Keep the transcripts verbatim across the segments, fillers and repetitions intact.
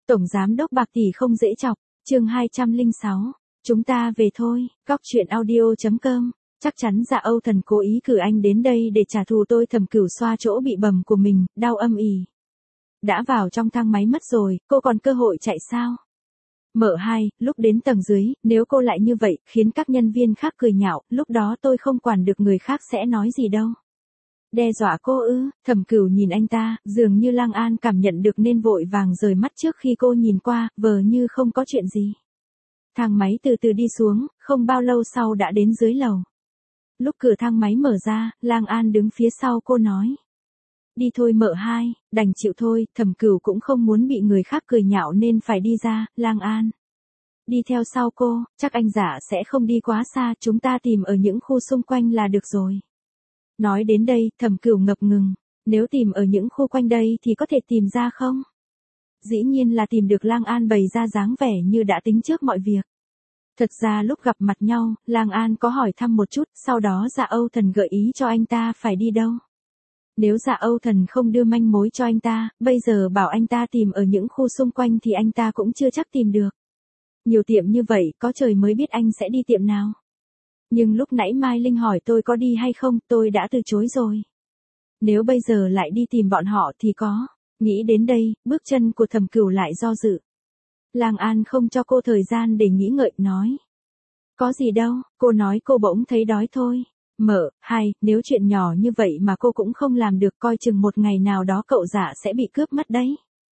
Tổng giám đốc Bạc Tỷ không dễ chọc, chương hai trăm lẻ sáu, chúng ta về thôi, góc truyện audio chấm com. Chắc chắn Dạ Âu Thần cố ý cử anh đến đây để trả thù tôi. Thẩm Cửu xoa chỗ bị bầm của mình, đau âm ỉ. Đã vào trong thang máy mất rồi, cô còn cơ hội chạy sao? Mợ hai, lúc đến tầng dưới, nếu cô lại như vậy, khiến các nhân viên khác cười nhạo, lúc đó tôi không quản được người khác sẽ nói gì đâu. Đe dọa cô ư? Thẩm Cửu nhìn anh ta, dường như Lang An cảm nhận được nên vội vàng rời mắt trước khi cô nhìn qua, vờ như không có chuyện gì. Thang máy từ từ đi xuống, không bao lâu sau đã đến dưới lầu. Lúc cửa thang máy mở ra, Lang An đứng phía sau cô nói. Đi thôi mợ hai, đành chịu thôi. Thẩm Cửu cũng không muốn bị người khác cười nhạo nên phải đi ra. Lang An đi theo sau cô, chắc anh Dạ sẽ không đi quá xa, chúng ta tìm ở những khu xung quanh là được rồi. Nói đến đây, Thẩm Cửu ngập ngừng, nếu tìm ở những khu quanh đây thì có thể tìm ra không? Dĩ nhiên là tìm được. Lang An bày ra dáng vẻ như đã tính trước mọi việc. Thật ra lúc gặp mặt nhau, Lang An có hỏi thăm một chút, sau đó Dạ Âu Thần gợi ý cho anh ta phải đi đâu. Nếu Dạ Âu Thần không đưa manh mối cho anh ta, bây giờ bảo anh ta tìm ở những khu xung quanh thì anh ta cũng chưa chắc tìm được. Nhiều tiệm như vậy, có trời mới biết anh sẽ đi tiệm nào. Nhưng lúc nãy Mai Linh hỏi tôi có đi hay không, tôi đã từ chối rồi. Nếu bây giờ lại đi tìm bọn họ thì có. Nghĩ đến đây, bước chân của Thẩm Cửu lại do dự. Lang An không cho cô thời gian để nghĩ ngợi, nói. Có gì đâu, cô nói cô bỗng thấy đói thôi. Mợ, hai, nếu chuyện nhỏ như vậy mà cô cũng không làm được, coi chừng một ngày nào đó cậu Dạ sẽ bị cướp mất đấy.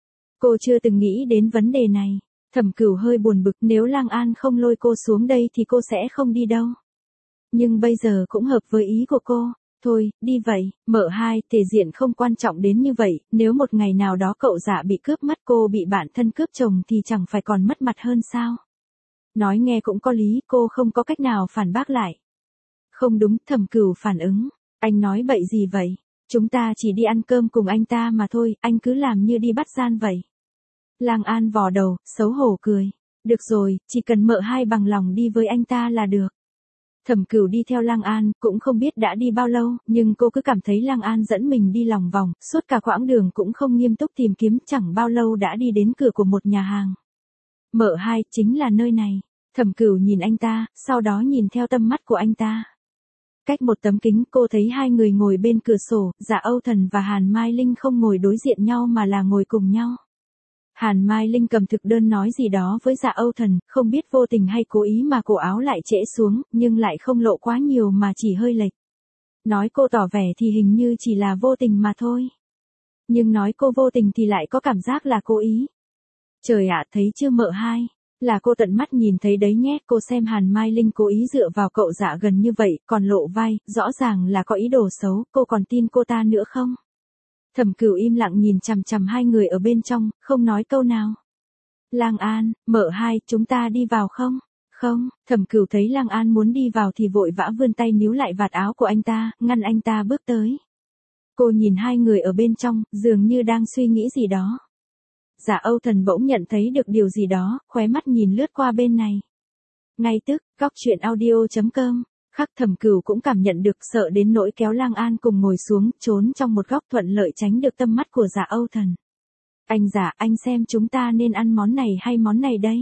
Cô chưa từng nghĩ đến vấn đề này. Thẩm Cửu hơi buồn bực, nếu Lang An không lôi cô xuống đây thì cô sẽ không đi đâu. Nhưng bây giờ cũng hợp với ý của cô. Thôi, đi vậy, mợ hai, thể diện không quan trọng đến như vậy, nếu một ngày nào đó cậu Dạ bị cướp mất, cô bị bạn thân cướp chồng thì chẳng phải còn mất mặt hơn sao? Nói nghe cũng có lý, cô không có cách nào phản bác lại. Không đúng, Thẩm Cửu phản ứng, anh nói bậy gì vậy? Chúng ta chỉ đi ăn cơm cùng anh ta mà thôi, anh cứ làm như đi bắt gian vậy. Lang An vò đầu, xấu hổ cười. Được rồi, chỉ cần mợ hai bằng lòng đi với anh ta là được. Thẩm Cửu đi theo Lang An, cũng không biết đã đi bao lâu, nhưng cô cứ cảm thấy Lang An dẫn mình đi lòng vòng, suốt cả quãng đường cũng không nghiêm túc tìm kiếm, chẳng bao lâu đã đi đến cửa của một nhà hàng. Mợ hai, chính là nơi này. Thẩm Cửu nhìn anh ta, sau đó nhìn theo tâm mắt của anh ta. Cách một tấm kính, cô thấy hai người ngồi bên cửa sổ, Dạ Âu Thần và Hàn Mai Linh không ngồi đối diện nhau mà là ngồi cùng nhau. Hàn Mai Linh cầm thực đơn nói gì đó với Dạ Âu Thần, không biết vô tình hay cố ý mà cổ áo lại trễ xuống, nhưng lại không lộ quá nhiều mà chỉ hơi lệch. Nói cô tỏ vẻ thì hình như chỉ là vô tình mà thôi. Nhưng nói cô vô tình thì lại có cảm giác là cố ý. Trời ạ, thấy chưa mợ hai? Là cô tận mắt nhìn thấy đấy nhé. Cô xem Hàn Mai Linh cố ý dựa vào cậu Dạ gần như vậy, còn lộ vai, rõ ràng là có ý đồ xấu, cô còn tin cô ta nữa không? Thẩm Cửu im lặng nhìn chằm chằm hai người ở bên trong, không nói câu nào. Lang An, mợ hai, chúng ta đi vào không? Không. Thẩm Cửu thấy Lang An muốn đi vào thì vội vã vươn tay níu lại vạt áo của anh ta, ngăn anh ta bước tới. Cô nhìn hai người ở bên trong, dường như đang suy nghĩ gì đó. Dạ Âu Thần bỗng nhận thấy được điều gì đó, khóe mắt nhìn lướt qua bên này. Ngay tức, góc truyện audio chấm com. Khắc Thẩm Cửu cũng cảm nhận được, sợ đến nỗi kéo Lang An cùng ngồi xuống, trốn trong một góc thuận lợi tránh được tâm mắt của Dạ Âu Thần. Anh Dạ, anh xem chúng ta nên ăn món này hay món này đây?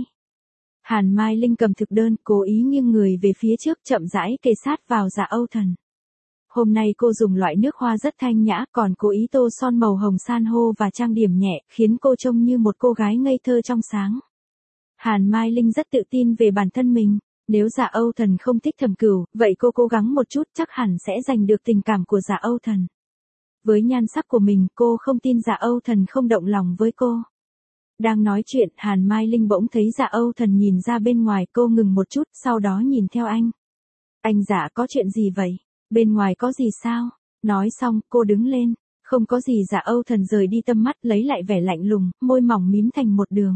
Hàn Mai Linh cầm thực đơn, cố ý nghiêng người về phía trước, chậm rãi kề sát vào Dạ Âu Thần. Hôm nay cô dùng loại nước hoa rất thanh nhã, còn cố ý tô son màu hồng san hô và trang điểm nhẹ, khiến cô trông như một cô gái ngây thơ trong sáng. Hàn Mai Linh rất tự tin về bản thân mình. Nếu Dạ Âu Thần không thích Thẩm Cửu, vậy cô cố gắng một chút chắc hẳn sẽ giành được tình cảm của Dạ Âu Thần. Với nhan sắc của mình, cô không tin Dạ Âu Thần không động lòng với cô. Đang nói chuyện, Hàn Mai Linh bỗng thấy Dạ Âu Thần nhìn ra bên ngoài, cô ngừng một chút, sau đó nhìn theo anh. Anh Dạ, có chuyện gì vậy? Bên ngoài có gì sao? Nói xong, cô đứng lên. Không có gì. Dạ Âu Thần rời đi tầm mắt, lấy lại vẻ lạnh lùng, môi mỏng mím thành một đường.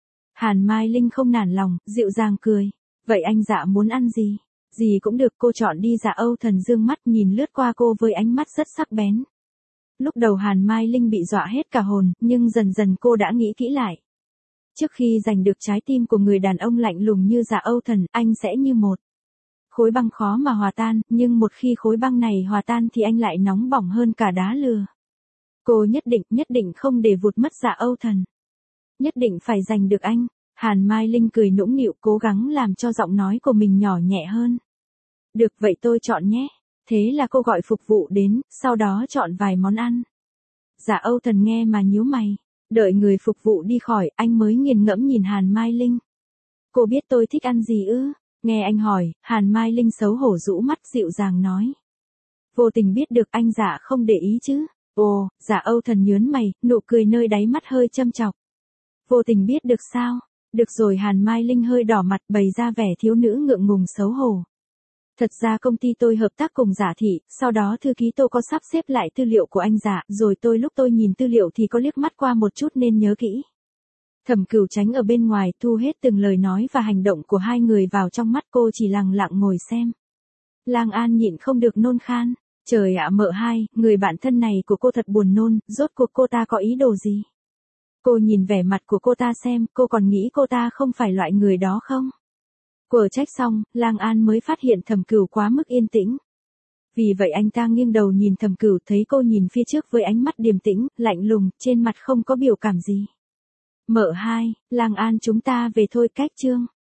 Hàn Mai Linh không nản lòng, dịu dàng cười. Vậy anh Dạ muốn ăn gì? Gì cũng được, cô chọn đi. Dạ Âu Thần dương mắt nhìn lướt qua cô với ánh mắt rất sắc bén. Lúc đầu Hàn Mai Linh bị dọa hết cả hồn, nhưng dần dần cô đã nghĩ kỹ lại. Trước khi giành được trái tim của người đàn ông lạnh lùng như Dạ Âu Thần, anh sẽ như một khối băng khó mà hòa tan, nhưng một khi khối băng này hòa tan thì anh lại nóng bỏng hơn cả đá lửa. Cô nhất định, nhất định không để vụt mất Dạ Âu Thần. Nhất định phải giành được anh. Hàn Mai Linh cười nũng nịu cố gắng làm cho giọng nói của mình nhỏ nhẹ hơn. Được vậy tôi chọn nhé. Thế là cô gọi phục vụ đến, sau đó chọn vài món ăn. Dạ Âu Thần nghe mà nhíu mày. Đợi người phục vụ đi khỏi, anh mới nghiền ngẫm nhìn Hàn Mai Linh. Cô biết tôi thích ăn gì ư? Nghe anh hỏi, Hàn Mai Linh xấu hổ rũ mắt dịu dàng nói. Vô tình biết được anh dạ không để ý chứ. Ồ, dạ Âu Thần nhớn mày, nụ cười nơi đáy mắt hơi châm chọc. Vô tình biết được sao? Được rồi, Hàn Mai Linh hơi đỏ mặt bày ra vẻ thiếu nữ ngượng ngùng xấu hổ. Thật ra công ty tôi hợp tác cùng Giả Thị, sau đó thư ký tôi có sắp xếp lại tư liệu của anh Giả, rồi tôi lúc tôi nhìn tư liệu thì có liếc mắt qua một chút nên nhớ kỹ. Thẩm Cửu tránh ở bên ngoài thu hết từng lời nói và hành động của hai người vào trong mắt, cô chỉ lặng lặng ngồi xem. Lang An nhịn không được nôn khan. Trời ạ, mợ hai, người bạn thân này của cô thật buồn nôn, rốt cuộc cô ta có ý đồ gì? Cô nhìn vẻ mặt của cô ta xem, cô còn nghĩ cô ta không phải loại người đó không? Quở trách xong, Lang An mới phát hiện Thẩm Cửu quá mức yên tĩnh. Vì vậy anh ta nghiêng đầu nhìn Thẩm Cửu, thấy cô nhìn phía trước với ánh mắt điềm tĩnh, lạnh lùng, trên mặt không có biểu cảm gì. Mợ hai, Lang An chúng ta về thôi, cách chương.